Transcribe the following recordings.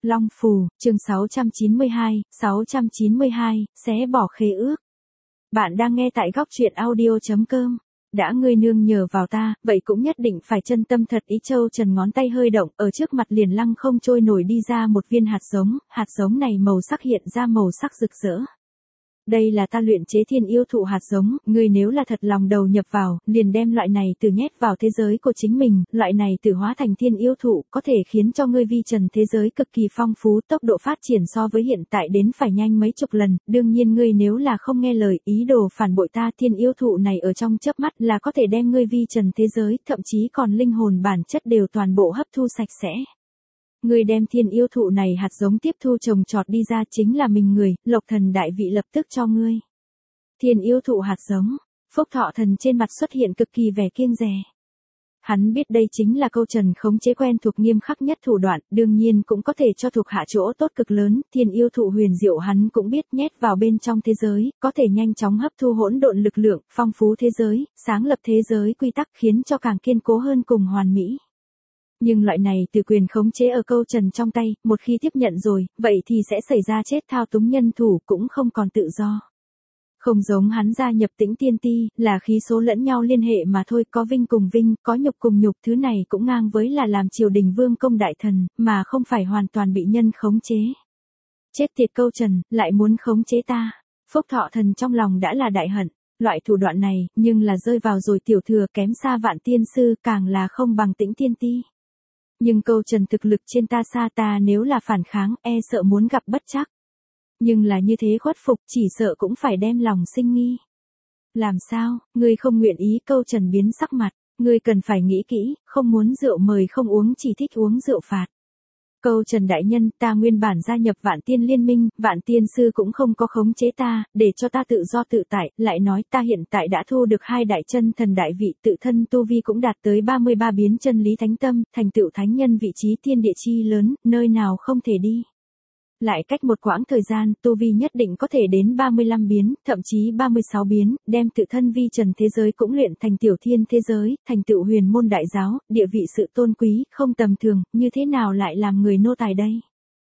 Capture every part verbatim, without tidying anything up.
Long Phù, chương sáu trăm chín mươi hai, sáu trăm chín mươi hai, xé bỏ khế ước. Bạn đang nghe tại góc truyện audio chấm com. Đã ngươi nương nhờ vào ta, vậy cũng nhất định phải chân tâm thật ý. Châu Trần ngón tay hơi động, ở trước mặt liền lăng không trôi nổi đi ra một viên hạt giống, hạt giống này màu sắc hiện ra màu sắc rực rỡ. Đây là ta luyện chế thiên yêu thụ hạt giống, ngươi nếu là thật lòng đầu nhập vào, liền đem loại này từ nhét vào thế giới của chính mình, loại này từ hóa thành thiên yêu thụ, có thể khiến cho ngươi vi trần thế giới cực kỳ phong phú, tốc độ phát triển so với hiện tại đến phải nhanh mấy chục lần, đương nhiên ngươi nếu là không nghe lời, ý đồ phản bội ta, thiên yêu thụ này ở trong chớp mắt là có thể đem ngươi vi trần thế giới, thậm chí còn linh hồn bản chất đều toàn bộ hấp thu sạch sẽ. Ngươi đem thiên yêu thụ này hạt giống tiếp thu trồng trọt đi ra chính là mình người, Lộc Thần đại vị lập tức cho ngươi. Thiên yêu thụ hạt giống, Phúc Thọ Thần trên mặt xuất hiện cực kỳ vẻ kiêng dè. Hắn biết đây chính là câu Trần khống chế quen thuộc nghiêm khắc nhất thủ đoạn, đương nhiên cũng có thể cho thuộc hạ chỗ tốt cực lớn, thiên yêu thụ huyền diệu hắn cũng biết nhét vào bên trong thế giới, có thể nhanh chóng hấp thu hỗn độn lực lượng, phong phú thế giới, sáng lập thế giới quy tắc khiến cho càng kiên cố hơn cùng hoàn mỹ. Nhưng loại này từ quyền khống chế ở câu Trần trong tay, một khi tiếp nhận rồi, vậy thì sẽ xảy ra chết thao túng nhân thủ cũng không còn tự do. Không giống hắn gia nhập Tĩnh Tiên Ti, là khí số lẫn nhau liên hệ mà thôi, có vinh cùng vinh, có nhục cùng nhục, thứ này cũng ngang với là làm triều đình vương công đại thần, mà không phải hoàn toàn bị nhân khống chế. Chết tiệt câu Trần, lại muốn khống chế ta. Phúc Thọ Thần trong lòng đã là đại hận. Loại thủ đoạn này, nhưng là rơi vào rồi tiểu thừa kém xa Vạn Tiên Sư, càng là không bằng Tĩnh Tiên Ti. Nhưng câu Trần thực lực trên ta xa, ta nếu là phản kháng, e sợ muốn gặp bất trắc. Nhưng là như thế khuất phục, chỉ sợ cũng phải đem lòng sinh nghi. Làm sao, ngươi không nguyện ý? Câu Trần biến sắc mặt, ngươi cần phải nghĩ kỹ, không muốn rượu mời không uống, chỉ thích uống rượu phạt. Câu Trần đại nhân, ta nguyên bản gia nhập Vạn Tiên Liên Minh, Vạn Tiên Sư cũng không có khống chế ta, để cho ta tự do tự tại, lại nói ta hiện tại đã thu được hai đại chân thần đại vị, tự thân tu vi cũng đạt tới ba mươi ba biến chân lý thánh tâm, thành tựu thánh nhân vị trí thiên địa chi lớn, nơi nào không thể đi. Lại cách một quãng thời gian, tu vi nhất định có thể đến ba mươi lăm biến, thậm chí ba mươi sáu biến, đem tự thân vi trần thế giới cũng luyện thành tiểu thiên thế giới, thành tựu huyền môn đại giáo, địa vị sự tôn quý, không tầm thường, như thế nào lại làm người nô tài đây?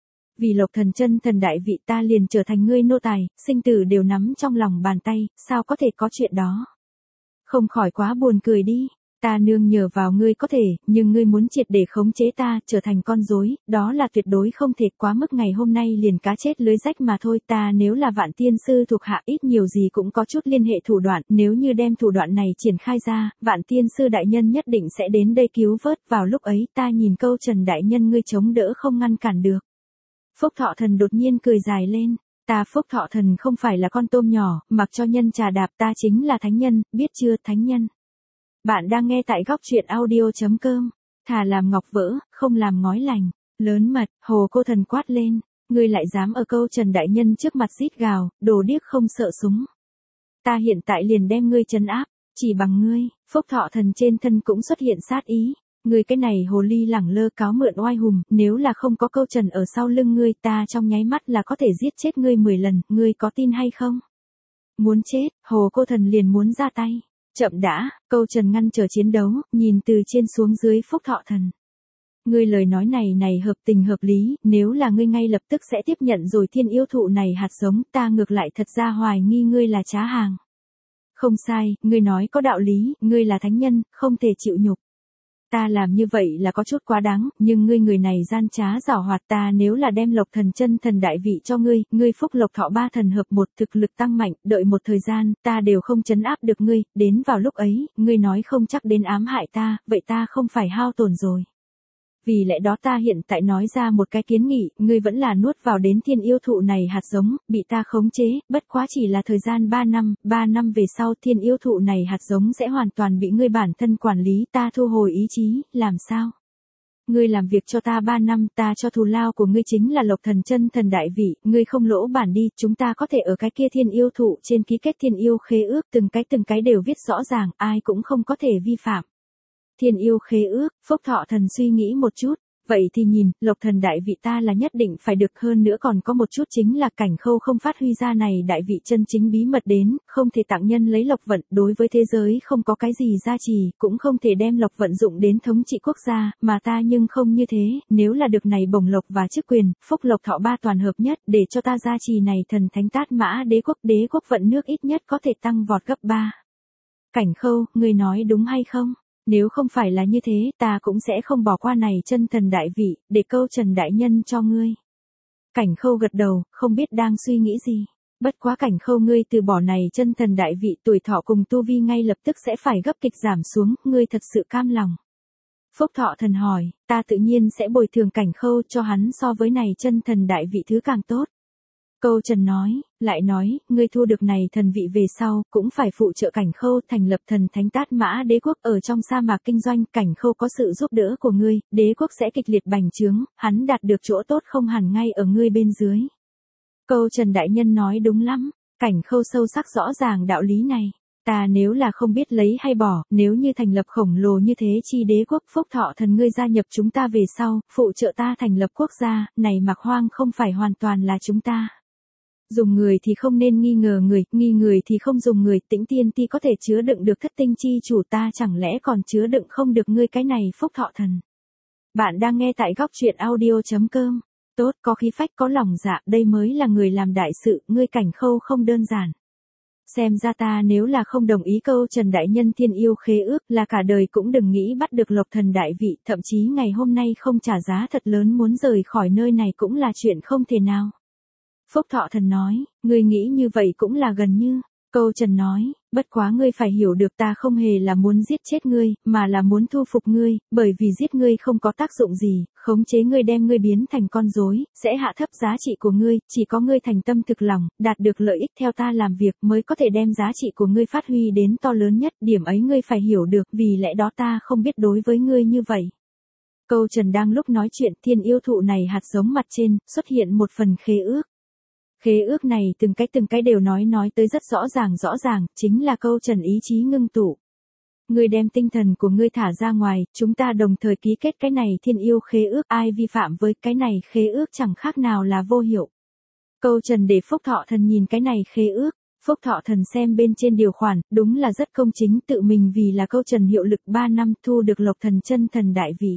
Vì Lộc Thần chân thần đại vị ta liền trở thành ngươi nô tài, sinh tử đều nắm trong lòng bàn tay, sao có thể có chuyện đó? Không khỏi quá buồn cười đi. Ta nương nhờ vào ngươi có thể, nhưng ngươi muốn triệt để khống chế ta, trở thành con rối, đó là tuyệt đối không thể, quá mức ngày hôm nay liền cá chết lưới rách mà thôi. Ta nếu là Vạn Tiên Sư thuộc hạ ít nhiều gì cũng có chút liên hệ thủ đoạn, nếu như đem thủ đoạn này triển khai ra, Vạn Tiên Sư đại nhân nhất định sẽ đến đây cứu vớt, vào lúc ấy ta nhìn câu Trần đại nhân ngươi chống đỡ không ngăn cản được. Phúc Thọ Thần đột nhiên cười dài lên. Ta Phúc Thọ Thần không phải là con tôm nhỏ, mặc cho nhân trà đạp, ta chính là thánh nhân, biết chưa? Thánh nhân. Bạn đang nghe tại góc truyện audio chấm com. Thà làm ngọc vỡ, không làm ngói lành. Lớn mật, Hồ Cô Thần quát lên. Ngươi lại dám ở câu Trần đại nhân trước mặt rít gào, đồ điếc không sợ súng. Ta hiện tại liền đem ngươi trấn áp, chỉ bằng ngươi. Phúc Thọ Thần trên thân cũng xuất hiện sát ý. Ngươi cái này hồ ly lẳng lơ cáo mượn oai hùng, nếu là không có câu Trần ở sau lưng ngươi, ta trong nháy mắt là có thể giết chết ngươi mười lần, ngươi có tin hay không? Muốn chết, Hồ Cô Thần liền muốn ra tay. Chậm đã, câu Trần ngăn trở chiến đấu, nhìn từ trên xuống dưới Phúc Thọ Thần. Ngươi lời nói này này hợp tình hợp lý, nếu là ngươi ngay lập tức sẽ tiếp nhận rồi thiên yêu thụ này hạt giống, ta ngược lại thật ra hoài nghi ngươi là trá hàng. Không sai, ngươi nói có đạo lý, ngươi là thánh nhân, không thể chịu nhục. Ta làm như vậy là có chút quá đáng, nhưng ngươi người này gian trá giảo hoạt, ta nếu là đem Lộc Thần chân thần đại vị cho ngươi, ngươi Phúc Lộc Thọ ba thần hợp một, thực lực tăng mạnh, đợi một thời gian, ta đều không trấn áp được ngươi, đến vào lúc ấy, ngươi nói không chắc đến ám hại ta, vậy ta không phải hao tổn rồi. Vì lẽ đó ta hiện tại nói ra một cái kiến nghị, ngươi vẫn là nuốt vào đến thiên yêu thụ này hạt giống, bị ta khống chế, bất quá chỉ là thời gian ba năm, ba năm về sau thiên yêu thụ này hạt giống sẽ hoàn toàn bị ngươi bản thân quản lý, ta thu hồi ý chí, làm sao? Ngươi làm việc cho ta ba năm, ta cho thù lao của ngươi chính là Lộc Thần chân thần đại vị, ngươi không lỗ bản đi, chúng ta có thể ở cái kia thiên yêu thụ trên ký kết thiên yêu khế ước, từng cái từng cái đều viết rõ ràng, ai cũng không có thể vi phạm. Thiên yêu khế ước, Phúc Thọ Thần suy nghĩ một chút, Vậy thì nhìn, Lộc Thần đại vị ta là nhất định phải được, hơn nữa còn có một chút chính là Cảnh Khâu không phát huy ra này đại vị chân chính bí mật đến, không thể tặng nhân lấy lộc vận, đối với thế giới không có cái gì gia trì, cũng không thể đem lộc vận dụng đến thống trị quốc gia, mà ta nhưng không như thế, nếu là được này bổng lộc và chức quyền, phúc lộc thọ ba toàn hợp nhất, để cho ta gia trì này thần thánh Tát Mã đế quốc, đế quốc vận nước ít nhất có thể tăng vọt gấp ba. Cảnh Khâu, ngươi nói đúng hay không? Nếu không phải là như thế, ta cũng sẽ không bỏ qua này chân thần đại vị, để câu trần đại nhân cho ngươi. Cảnh Khâu gật đầu, không biết đang suy nghĩ gì. Bất quá Cảnh Khâu, ngươi từ bỏ này chân thần đại vị, tuổi thọ cùng tu vi ngay lập tức sẽ phải gấp kịch giảm xuống, ngươi thật sự cam lòng. Phúc Thọ Thần hỏi, ta tự nhiên sẽ bồi thường Cảnh Khâu cho hắn so với này chân thần đại vị thứ càng tốt. Câu Trần nói, lại nói, ngươi thu được này thần vị về sau, cũng phải phụ trợ Cảnh Khâu thành lập thần thánh Tát Mã đế quốc ở trong sa mạc kinh doanh, Cảnh Khâu có sự giúp đỡ của ngươi, đế quốc sẽ kịch liệt bành trướng, hắn đạt được chỗ tốt không hẳn ngay ở ngươi bên dưới. Câu Trần đại nhân nói đúng lắm, Cảnh Khâu sâu sắc rõ ràng đạo lý này. Ta nếu là không biết lấy hay bỏ, nếu như thành lập khổng lồ như thế chi đế quốc, Phúc Thọ Thần ngươi gia nhập chúng ta về sau, phụ trợ ta thành lập quốc gia, này Mạc Hoang không phải hoàn toàn là chúng ta. Dùng người thì không nên nghi ngờ người, nghi người thì không dùng người, Tĩnh Tiên Ti có thể chứa đựng được thất tinh chi chủ, ta chẳng lẽ còn chứa đựng không được ngươi cái này Phúc Thọ Thần. Bạn đang nghe tại góc truyện audio chấm com. Tốt, có khí phách có lòng dạ, đây mới là người làm đại sự, ngươi Cảnh Khâu không đơn giản. Xem ra ta nếu là không đồng ý câu Trần đại nhân thiên yêu khế ước, là cả đời cũng đừng nghĩ bắt được Lộc Thần đại vị, thậm chí ngày hôm nay không trả giá thật lớn muốn rời khỏi nơi này cũng là chuyện không thể nào. Phúc Thọ Thần nói, ngươi nghĩ như vậy cũng là gần như. Câu Trần nói, bất quá ngươi phải hiểu được ta không hề là muốn giết chết ngươi, mà là muốn thu phục ngươi, bởi vì giết ngươi không có tác dụng gì, khống chế ngươi đem ngươi biến thành con rối, sẽ hạ thấp giá trị của ngươi, chỉ có ngươi thành tâm thực lòng, đạt được lợi ích theo ta làm việc mới có thể đem giá trị của ngươi phát huy đến to lớn nhất, điểm ấy ngươi phải hiểu được, vì lẽ đó ta không biết đối với ngươi như vậy. Câu Trần đang lúc nói chuyện, thiên yêu thụ này hạt giống mặt trên, xuất hiện một phần khế ước. Khế ước này từng cái từng cái đều nói nói tới rất rõ ràng rõ ràng, chính là câu Trần ý chí ngưng tụ. Ngươi đem tinh thần của ngươi thả ra ngoài, chúng ta đồng thời ký kết cái này thiên yêu khế ước, ai vi phạm với cái này khế ước chẳng khác nào là vô hiệu. Câu Trần để Phúc Thọ Thần nhìn cái này khế ước, Phúc Thọ Thần xem bên trên điều khoản, đúng là rất công chính, tự mình vì là câu Trần hiệu lực ba năm thu được Lộc Thần chân thần đại vị.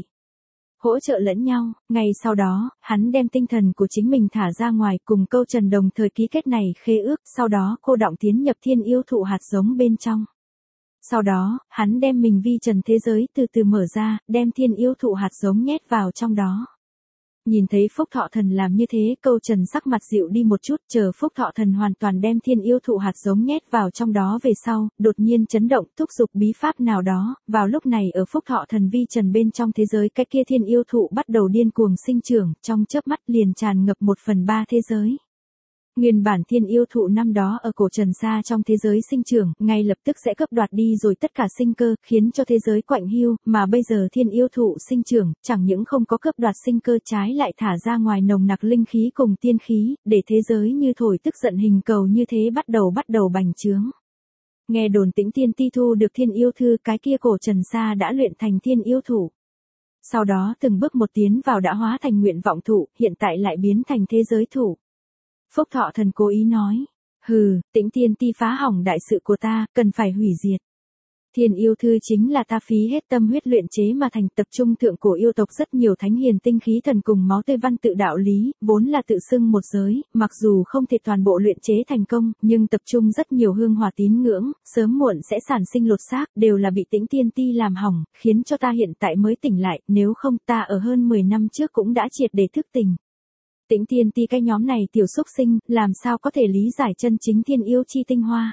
Hỗ trợ lẫn nhau, ngay sau đó, hắn đem tinh thần của chính mình thả ra ngoài cùng câu Trần đồng thời ký kết này khế ước, sau đó cô động tiến nhập thiên yêu thụ hạt giống bên trong. Sau đó, hắn đem mình vi trần thế giới từ từ mở ra, đem thiên yêu thụ hạt giống nhét vào trong đó. Nhìn thấy Phúc Thọ Thần làm như thế, câu Trần sắc mặt dịu đi một chút, chờ Phúc Thọ Thần hoàn toàn đem thiên yêu thụ hạt giống nhét vào trong đó về sau, đột nhiên chấn động, thúc giục bí pháp nào đó, vào lúc này ở Phúc Thọ Thần vi trần bên trong thế giới, cái kia thiên yêu thụ bắt đầu điên cuồng sinh trưởng, trong chớp mắt liền tràn ngập một phần ba thế giới. Nguyên bản thiên yêu thụ năm đó ở cổ trần xa trong thế giới sinh trưởng, ngay lập tức sẽ cấp đoạt đi rồi tất cả sinh cơ, khiến cho thế giới quạnh hiu, mà bây giờ thiên yêu thụ sinh trưởng, chẳng những không có cấp đoạt sinh cơ, trái lại thả ra ngoài nồng nặc linh khí cùng tiên khí, để thế giới như thổi tức giận hình cầu như thế bắt đầu bắt đầu bành trướng. Nghe đồn Tĩnh Tiên Ti thu được thiên yêu thư, cái kia cổ trần xa đã luyện thành thiên yêu thụ. Sau đó từng bước một tiến vào đã hóa thành nguyện vọng thụ, hiện tại lại biến thành thế giới thụ. Phúc Thọ Thần cố ý nói, hừ, Tĩnh Tiên Ti phá hỏng đại sự của ta, cần phải hủy diệt. Thiên yêu thư chính là ta phí hết tâm huyết luyện chế mà thành, tập trung thượng cổ yêu tộc rất nhiều thánh hiền tinh khí thần cùng máu tươi văn tự đạo lý, vốn là tự xưng một giới, mặc dù không thể toàn bộ luyện chế thành công, nhưng tập trung rất nhiều hương hỏa tín ngưỡng, sớm muộn sẽ sản sinh lột xác, đều là bị Tĩnh Tiên Ti làm hỏng, khiến cho ta hiện tại mới tỉnh lại, nếu không ta ở hơn mười năm trước cũng đã triệt để thức tỉnh. Tĩnh Tiên Ti cái nhóm này tiểu xúc sinh, làm sao có thể lý giải chân chính thiên yêu chi tinh hoa.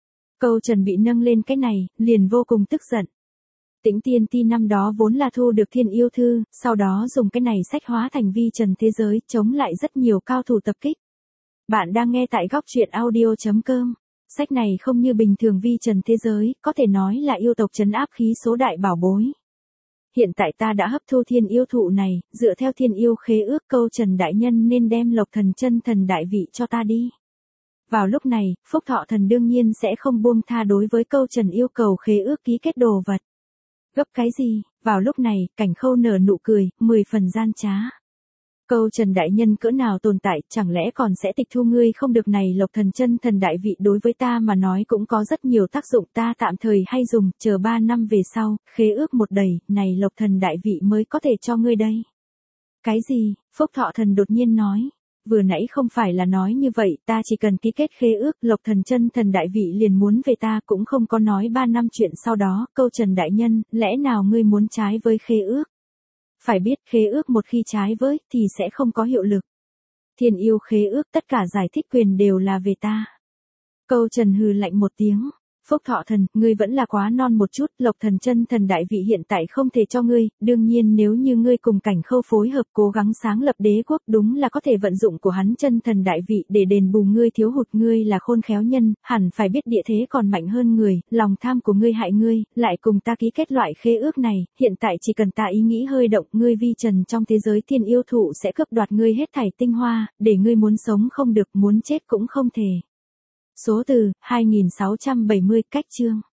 Câu Trần bị nâng lên cái này, liền vô cùng tức giận. Tĩnh Tiên Ti năm đó vốn là thu được thiên yêu thư, sau đó dùng cái này sách hóa thành vi trần thế giới, chống lại rất nhiều cao thủ tập kích. Bạn đang nghe tại góc truyện audio chấm com. Sách này không như bình thường vi trần thế giới, có thể nói là yêu tộc trấn áp khí số đại bảo bối. Hiện tại ta đã hấp thu thiên yêu thụ này, dựa theo thiên yêu khế ước, câu Trần đại nhân nên đem Lộc Thần chân thần đại vị cho ta đi. Vào lúc này, Phúc Thọ Thần đương nhiên sẽ không buông tha đối với câu Trần yêu cầu khế ước ký kết đồ vật. Gấp cái gì, Vào lúc này, Cảnh Khâu nở nụ cười, mười phần gian trá. Câu Trần đại nhân cỡ nào tồn tại, chẳng lẽ còn sẽ tịch thu ngươi không được này? Lộc Thần chân thần đại vị đối với ta mà nói cũng có rất nhiều tác dụng, ta tạm thời hay dùng, chờ ba năm về sau, khế ước một đầy, này Lộc Thần đại vị mới có thể cho ngươi đây. Cái gì? Phúc Thọ Thần đột nhiên nói. Vừa nãy không phải là nói như vậy, ta chỉ cần ký kết khế ước, Lộc Thần chân thần đại vị liền muốn về ta, cũng không có nói ba năm chuyện sau đó. Câu Trần đại nhân, lẽ nào ngươi muốn trái với khế ước? Phải biết khế ước một khi trái với, thì sẽ không có hiệu lực. Thiên yêu khế ước, tất cả giải thích quyền đều là về ta. Câu Trần hừ lạnh một tiếng. Phúc Thọ Thần, ngươi vẫn là quá non một chút, Lộc Thần chân thần đại vị hiện tại không thể cho ngươi, đương nhiên nếu như ngươi cùng Cảnh Khâu phối hợp cố gắng sáng lập đế quốc, đúng là có thể vận dụng của hắn chân thần đại vị để đền bù ngươi thiếu hụt. Ngươi là khôn khéo nhân, hẳn phải biết địa thế còn mạnh hơn người, lòng tham của ngươi hại ngươi, lại cùng ta ký kết loại khế ước này, hiện tại chỉ cần ta ý nghĩ hơi động, ngươi vi trần trong thế giới thiên yêu thụ sẽ cướp đoạt ngươi hết thảy tinh hoa, để ngươi muốn sống không được, muốn chết cũng không thể. Số từ, hai nghìn sáu trăm bảy mươi, cách chương.